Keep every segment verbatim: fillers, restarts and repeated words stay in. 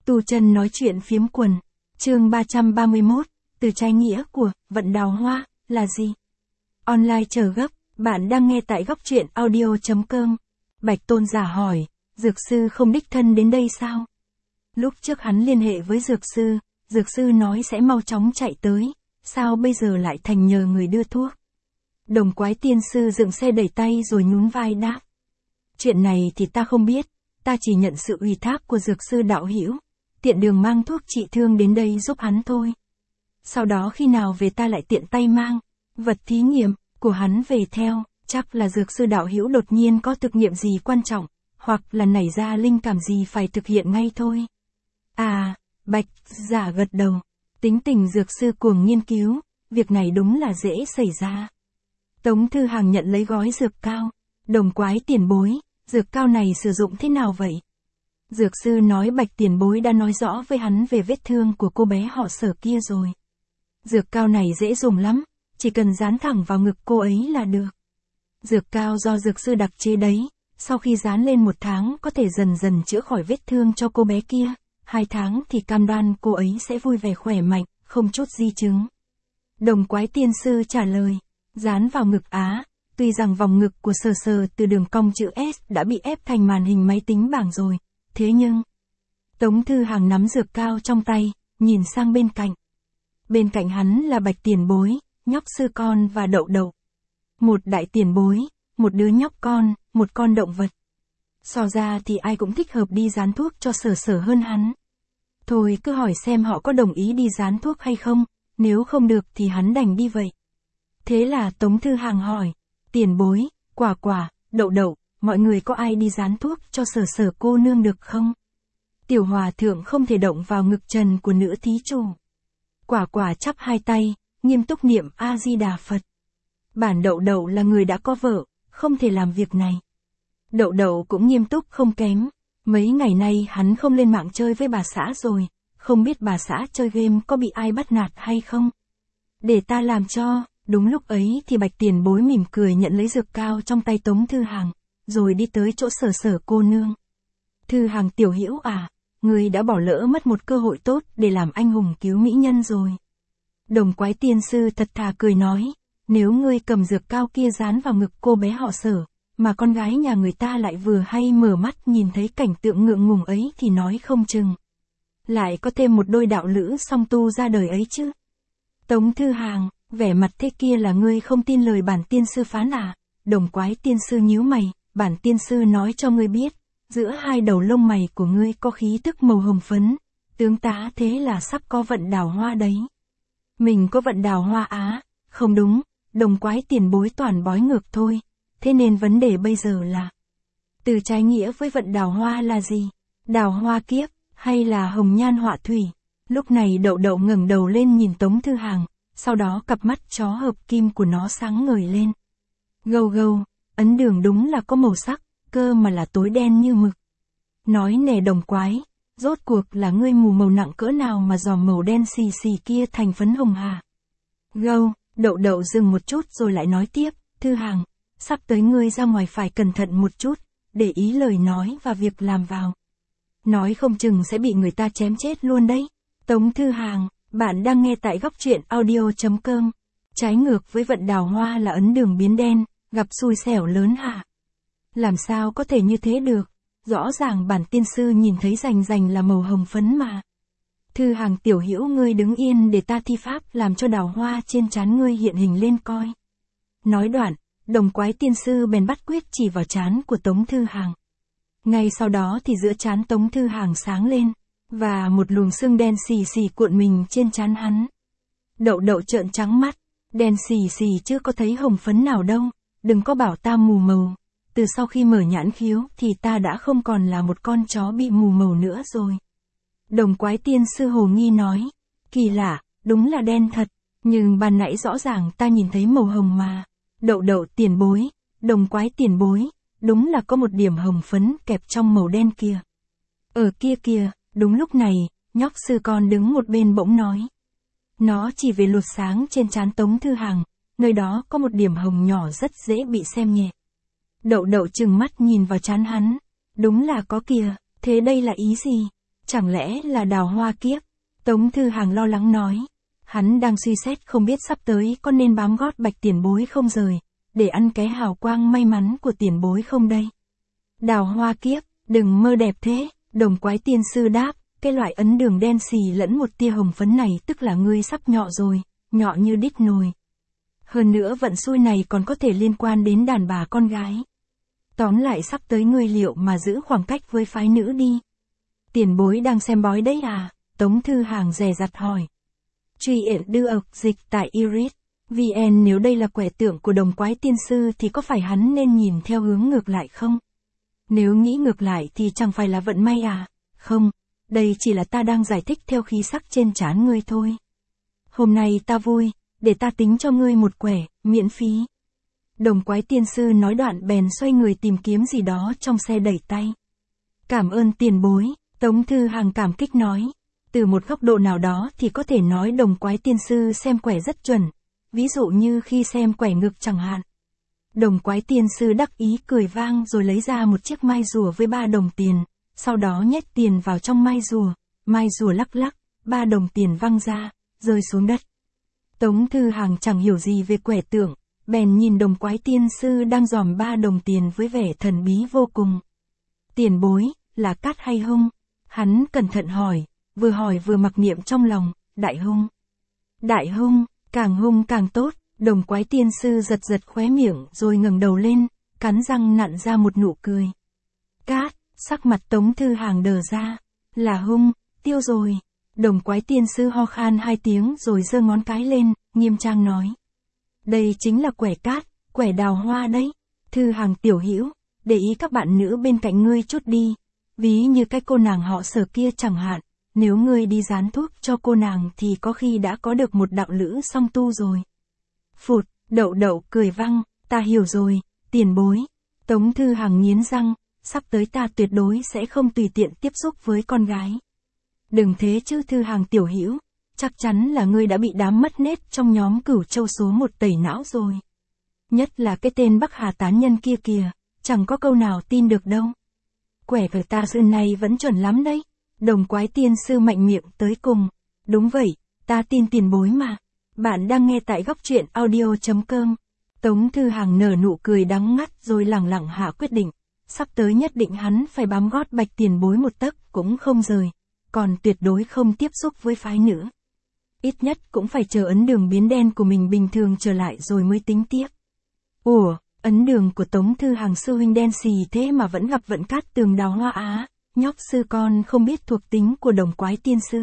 Tu chân nói chuyện phiếm quần. Chương ba trăm ba mươi mốt, từ trái nghĩa của vận đào hoa là gì? Online chờ gấp, bạn đang nghe tại góc truyện audio chấm com. Bạch Tôn giả hỏi, dược sư không đích thân đến đây sao? Lúc trước hắn liên hệ với dược sư, dược sư nói sẽ mau chóng chạy tới, sao bây giờ lại thành nhờ người đưa thuốc? Đồng Quái tiên sư dựng xe đẩy tay rồi nhún vai đáp. Chuyện này thì ta không biết, ta chỉ nhận sự ủy thác của dược sư đạo hữu, tiện đường mang thuốc trị thương đến đây giúp hắn thôi. Sau đó khi nào về ta lại tiện tay mang vật thí nghiệm của hắn về theo, chắc là dược sư đạo hữu đột nhiên có thực nghiệm gì quan trọng, hoặc là nảy ra linh cảm gì phải thực hiện ngay thôi. À, Bạch giả gật đầu, tính tình dược sư cuồng nghiên cứu, việc này đúng là dễ xảy ra. Tống Thư Hàng nhận lấy gói dược cao, Đồng Quái tiền bối, dược cao này sử dụng thế nào vậy? Dược sư nói Bạch tiền bối đã nói rõ với hắn về vết thương của cô bé họ Sở kia rồi. Dược cao này dễ dùng lắm, chỉ cần dán thẳng vào ngực cô ấy là được. Dược cao do dược sư đặc chế đấy, sau khi dán lên một tháng có thể dần dần chữa khỏi vết thương cho cô bé kia, hai tháng thì cam đoan cô ấy sẽ vui vẻ khỏe mạnh, không chút di chứng. Đồng Quái tiên sư trả lời, dán vào ngực á, tuy rằng vòng ngực của Sờ Sờ từ đường cong chữ S đã bị ép thành màn hình máy tính bảng rồi, thế nhưng... Tống Thư Hàng nắm dược cao trong tay, nhìn sang bên cạnh. Bên cạnh hắn là Bạch tiền bối, nhóc sư con và Đậu Đậu. Một đại tiền bối, một đứa nhóc con, một con động vật. So ra thì ai cũng thích hợp đi dán thuốc cho Sở Sở hơn hắn. Thôi cứ hỏi xem họ có đồng ý đi dán thuốc hay không, nếu không được thì hắn đành đi vậy. Thế là Tống Thư Hàng hỏi, tiền bối, Quả Quả, Đậu Đậu, mọi người có ai đi dán thuốc cho Sở Sở cô nương được không? Tiểu hòa thượng không thể động vào ngực trần của nữ thí chủ. Quả Quả chắp hai tay, nghiêm túc niệm A-di-đà Phật. Bản Đậu Đậu là người đã có vợ, không thể làm việc này. Đậu Đậu cũng nghiêm túc không kém. Mấy ngày nay hắn không lên mạng chơi với bà xã rồi, không biết bà xã chơi game có bị ai bắt nạt hay không. Để ta làm cho. Đúng lúc ấy thì Bạch tiền bối mỉm cười nhận lấy dược cao trong tay Tống Thư Hàng, rồi đi tới chỗ Sở Sở cô nương. Thư Hàng tiểu hữu à, ngươi đã bỏ lỡ mất một cơ hội tốt để làm anh hùng cứu mỹ nhân rồi. Đồng Quái tiên sư thật thà cười nói, nếu ngươi cầm dược cao kia dán vào ngực cô bé họ Sở, mà con gái nhà người ta lại vừa hay mở mắt nhìn thấy cảnh tượng ngượng ngùng ấy thì nói không chừng. Lại có thêm một đôi đạo lữ song tu ra đời ấy chứ. Tống Thư Hàng, vẻ mặt thế kia là ngươi không tin lời bản tiên sư phán à? Đồng Quái tiên sư nhíu mày, bản tiên sư nói cho ngươi biết, giữa hai đầu lông mày của ngươi có khí tức màu hồng phấn, tướng tá thế là sắp có vận đào hoa đấy. Mình có vận đào hoa á? Không đúng, Đồng Quái tiền bối toàn bói ngược thôi, thế nên vấn đề bây giờ là, từ trái nghĩa với vận đào hoa là gì? Đào hoa kiếp, hay là hồng nhan họa thủy? Lúc này Đậu Đậu ngẩng đầu lên nhìn Tống Thư Hàng, sau đó cặp mắt chó hợp kim của nó sáng ngời lên. Gâu gâu, ấn đường đúng là có màu sắc, cơ mà là tối đen như mực. Nói nè Đồng Quái, rốt cuộc là ngươi mù màu nặng cỡ nào mà dòm màu đen xì xì kia thành phấn hồng hả? Gâu, Đậu Đậu dừng một chút rồi lại nói tiếp, Thư Hàng, sắp tới ngươi ra ngoài phải cẩn thận một chút, để ý lời nói và việc làm vào. Nói không chừng sẽ bị người ta chém chết luôn đấy. Tống Thư Hàng, bạn đang nghe tại góc truyện audio chấm com. Trái ngược với vận đào hoa là ấn đường biến đen, gặp xui xẻo lớn hả? Làm sao có thể như thế được? Rõ ràng bản tiên sư nhìn thấy rành rành là màu hồng phấn mà. Thư Hàng tiểu hữu ngươi đứng yên để ta thi pháp làm cho đào hoa trên trán ngươi hiện hình lên coi. Nói đoạn, Đồng Quái tiên sư bèn bắt quyết chỉ vào trán của Tống Thư Hàng. Ngay sau đó thì giữa trán Tống Thư Hàng sáng lên, và một luồng sương đen xì xì cuộn mình trên trán hắn. Đậu Đậu trợn trắng mắt, đen xì xì chứ có thấy hồng phấn nào đâu, đừng có bảo ta mù màu. Từ sau khi mở nhãn khiếu thì ta đã không còn là một con chó bị mù màu nữa rồi. Đồng Quái tiên sư hồ nghi nói, kỳ lạ, đúng là đen thật, nhưng ban nãy rõ ràng ta nhìn thấy màu hồng mà. Đậu Đậu tiền bối, Đồng Quái tiền bối, đúng là có một điểm hồng phấn kẹp trong màu đen kia. Ở kia kìa. Đúng lúc này, nhóc sư con đứng một bên bỗng nói. Nó chỉ về lột sáng trên trán Tống Thư Hàng, nơi đó có một điểm hồng nhỏ rất dễ bị xem nhẹ. Đậu Đậu trừng mắt nhìn vào trán hắn. Đúng là có kìa, thế đây là ý gì? Chẳng lẽ là Đào Hoa kiếp? Tống Thư Hàng lo lắng nói. Hắn đang suy xét không biết sắp tới có nên bám gót Bạch tiền bối không rời, để ăn cái hào quang may mắn của tiền bối không đây? Đào Hoa kiếp, đừng mơ đẹp thế, Đồng Quái Tiên Sư đáp, cái loại ấn đường đen xì lẫn một tia hồng phấn này tức là ngươi sắp nhọ rồi, nhọ như đít nồi. Hơn nữa vận xui này còn có thể liên quan đến đàn bà con gái. Tóm lại sắp tới ngươi liệu mà giữ khoảng cách với phái nữ đi. Tiền bối đang xem bói đấy à? Tống Thư Hàng dè dặt hỏi. Truy yện đưa ộc dịch tại Iris vê en nếu đây là quẻ tượng của Đồng Quái Tiên Sư thì có phải hắn nên nhìn theo hướng ngược lại không? Nếu nghĩ ngược lại thì chẳng phải là vận may à? Không, đây chỉ là ta đang giải thích theo khí sắc trên trán ngươi thôi. Hôm nay ta vui, để ta tính cho ngươi một quẻ, miễn phí. Đồng Quái Tiên Sư nói đoạn bèn xoay người tìm kiếm gì đó trong xe đẩy tay. Cảm ơn tiền bối, Tống Thư Hàng cảm kích nói. Từ một góc độ nào đó thì có thể nói Đồng Quái Tiên Sư xem quẻ rất chuẩn, ví dụ như khi xem quẻ ngực chẳng hạn. Đồng Quái Tiên Sư đắc ý cười vang rồi lấy ra một chiếc mai rùa với ba đồng tiền, sau đó nhét tiền vào trong mai rùa, mai rùa lắc lắc, ba đồng tiền văng ra, rơi xuống đất. Tống Thư Hàng chẳng hiểu gì về quẻ tượng, bèn nhìn Đồng Quái Tiên Sư đang dòm ba đồng tiền với vẻ thần bí vô cùng. Tiền bối, là cát hay hung? Hắn cẩn thận hỏi, vừa hỏi vừa mặc niệm trong lòng, đại hung. Đại hung, càng hung càng tốt. Đồng Quái Tiên Sư giật giật khóe miệng rồi ngẩng đầu lên, cắn răng nặn ra một nụ cười. Cát, sắc mặt Tống Thư Hàng đờ ra, là hung, tiêu rồi. Đồng Quái Tiên Sư ho khan hai tiếng rồi giơ ngón cái lên, nghiêm trang nói. Đây chính là quẻ cát, quẻ đào hoa đấy. Thư Hàng tiểu hữu, để ý các bạn nữ bên cạnh ngươi chút đi. Ví như cái cô nàng họ Sở kia chẳng hạn, nếu ngươi đi dán thuốc cho cô nàng thì có khi đã có được một đạo lữ song tu rồi. Phụt, Đậu Đậu cười vang, ta hiểu rồi, tiền bối. Tống Thư Hàng nghiến răng, sắp tới ta tuyệt đối sẽ không tùy tiện tiếp xúc với con gái. Đừng thế chứ Thư Hàng tiểu hữu, chắc chắn là ngươi đã bị đám mất nết trong nhóm Cửu Châu số một tẩy não rồi. Nhất là cái tên Bắc Hà tán nhân kia kìa, chẳng có câu nào tin được đâu. Quẻ của ta xưa này vẫn chuẩn lắm đấy. Đồng Quái Tiên Sư mạnh miệng tới cùng. Đúng vậy, ta tin tiền bối mà. Bạn đang nghe tại góc truyện audio chấm com. Tống Thư Hàng nở nụ cười đắng ngắt rồi lẳng lặng hạ quyết định. Sắp tới nhất định hắn phải bám gót Bạch tiền bối một tấc cũng không rời. Còn tuyệt đối không tiếp xúc với phái nữ. Ít nhất cũng phải chờ ấn đường biến đen của mình bình thường trở lại rồi mới tính tiếp. Ủa, ấn đường của Tống Thư Hàng sư huynh đen xì thế mà vẫn gặp vận cát tường đào hoa á. Nhóc sư con không biết thuộc tính của Đồng Quái Tiên Sư.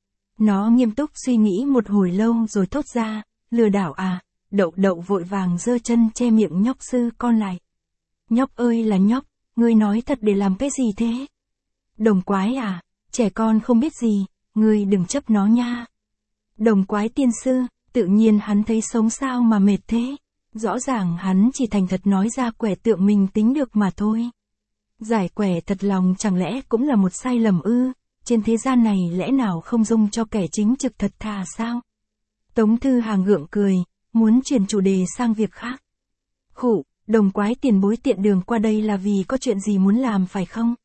Nó nghiêm túc suy nghĩ một hồi lâu rồi thốt ra, lừa đảo à? Đậu Đậu vội vàng giơ chân che miệng nhóc sư con lại. Nhóc ơi là nhóc, ngươi nói thật để làm cái gì thế? Đồng Quái à, trẻ con không biết gì, ngươi đừng chấp nó nha. Đồng Quái Tiên Sư, tự nhiên hắn thấy sống sao mà mệt thế. Rõ ràng hắn chỉ thành thật nói ra quẻ tượng mình tính được mà thôi. Giải quẻ thật lòng chẳng lẽ cũng là một sai lầm ư? Trên thế gian này lẽ nào không dung cho kẻ chính trực thật thà sao? Tống Thư Hàng gượng cười, muốn chuyển chủ đề sang việc khác. Khụ, Đồng Quái tiền bối tiện đường qua đây là vì có chuyện gì muốn làm phải không?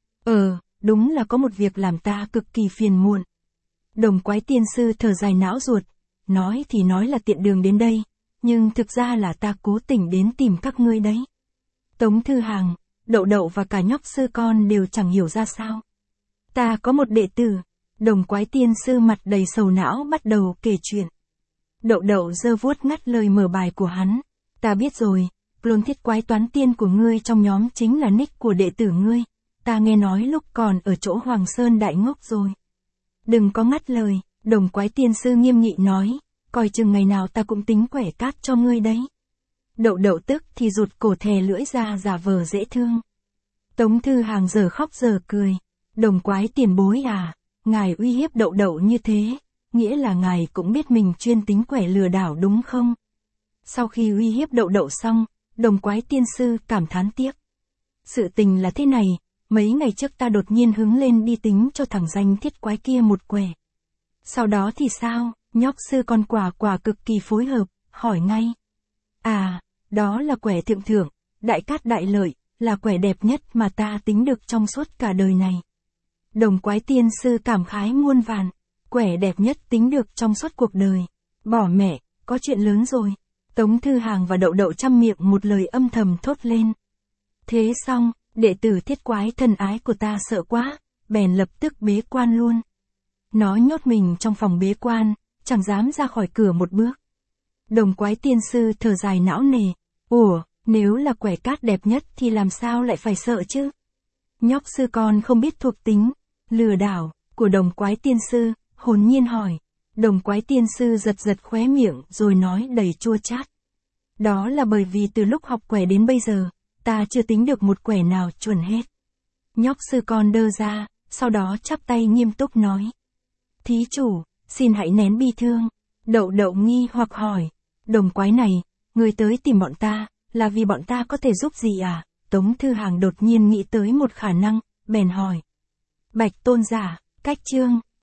Ờ, đúng là có một việc làm ta cực kỳ phiền muộn. Đồng Quái Tiên Sư thở dài não ruột, nói thì nói là tiện đường đến đây, nhưng thực ra là ta cố tình đến tìm các ngươi đấy. Tống Thư Hàng, Đậu Đậu và cả nhóc sư con đều chẳng hiểu ra sao. Ta có một đệ tử. Đồng Quái Tiên Sư mặt đầy sầu não bắt đầu kể chuyện. Đậu Đậu giơ vuốt ngắt lời mở bài của hắn. Ta biết rồi, Plôn Thiết Quái Toán Tiên của ngươi trong nhóm chính là nick của đệ tử ngươi. Ta nghe nói lúc còn ở chỗ Hoàng Sơn Đại Ngốc rồi. Đừng có ngắt lời, Đồng Quái Tiên Sư nghiêm nghị nói, coi chừng ngày nào ta cũng tính quẻ cát cho ngươi đấy. Đậu Đậu tức thì rụt cổ thè lưỡi ra giả vờ dễ thương. Tống Thư Hàng giờ khóc giờ cười. Đồng Quái tiền bối à, ngài uy hiếp Đậu Đậu như thế, nghĩa là ngài cũng biết mình chuyên tính quẻ lừa đảo đúng không? Sau khi uy hiếp Đậu Đậu xong, Đồng Quái Tiên Sư cảm thán tiếc. Sự tình là thế này, mấy ngày trước ta đột nhiên hứng lên đi tính cho thằng danh Thiết Quái kia một quẻ. Sau đó thì sao, nhóc sư con quả quả cực kỳ phối hợp, hỏi ngay. À, đó là quẻ thượng thượng, đại cát đại lợi, là quẻ đẹp nhất mà ta tính được trong suốt cả đời này. Đồng quái tiên sư cảm khái muôn vàn. Quẻ đẹp nhất tính được trong suốt cuộc đời. Bỏ mẹ, có chuyện lớn rồi. Tống Thư Hàng và Đậu Đậu chăm miệng một lời âm thầm thốt lên. Thế xong, đệ tử Thiết Quái thân ái của ta sợ quá, bèn lập tức bế quan luôn. Nó nhốt mình trong phòng bế quan, chẳng dám ra khỏi cửa một bước. Đồng quái tiên sư thở dài não nề. Ủa, nếu là quẻ cát đẹp nhất thì làm sao lại phải sợ chứ? Nhóc sư con không biết thuộc tính, lừa đảo, của đồng quái tiên sư, hồn nhiên hỏi. Đồng quái tiên sư giật giật khóe miệng rồi nói đầy chua chát. Đó là bởi vì từ lúc học quẻ đến bây giờ, ta chưa tính được một quẻ nào chuẩn hết. Nhóc sư con đơ ra, sau đó chắp tay nghiêm túc nói. Thí chủ, xin hãy nén bi thương. Đậu Đậu nghi hoặc hỏi. Đồng quái này, người tới tìm bọn ta, là vì bọn ta có thể giúp gì à? Tống Thư Hàng đột nhiên nghĩ tới một khả năng, bèn hỏi. Bạch tôn giả, cách chương.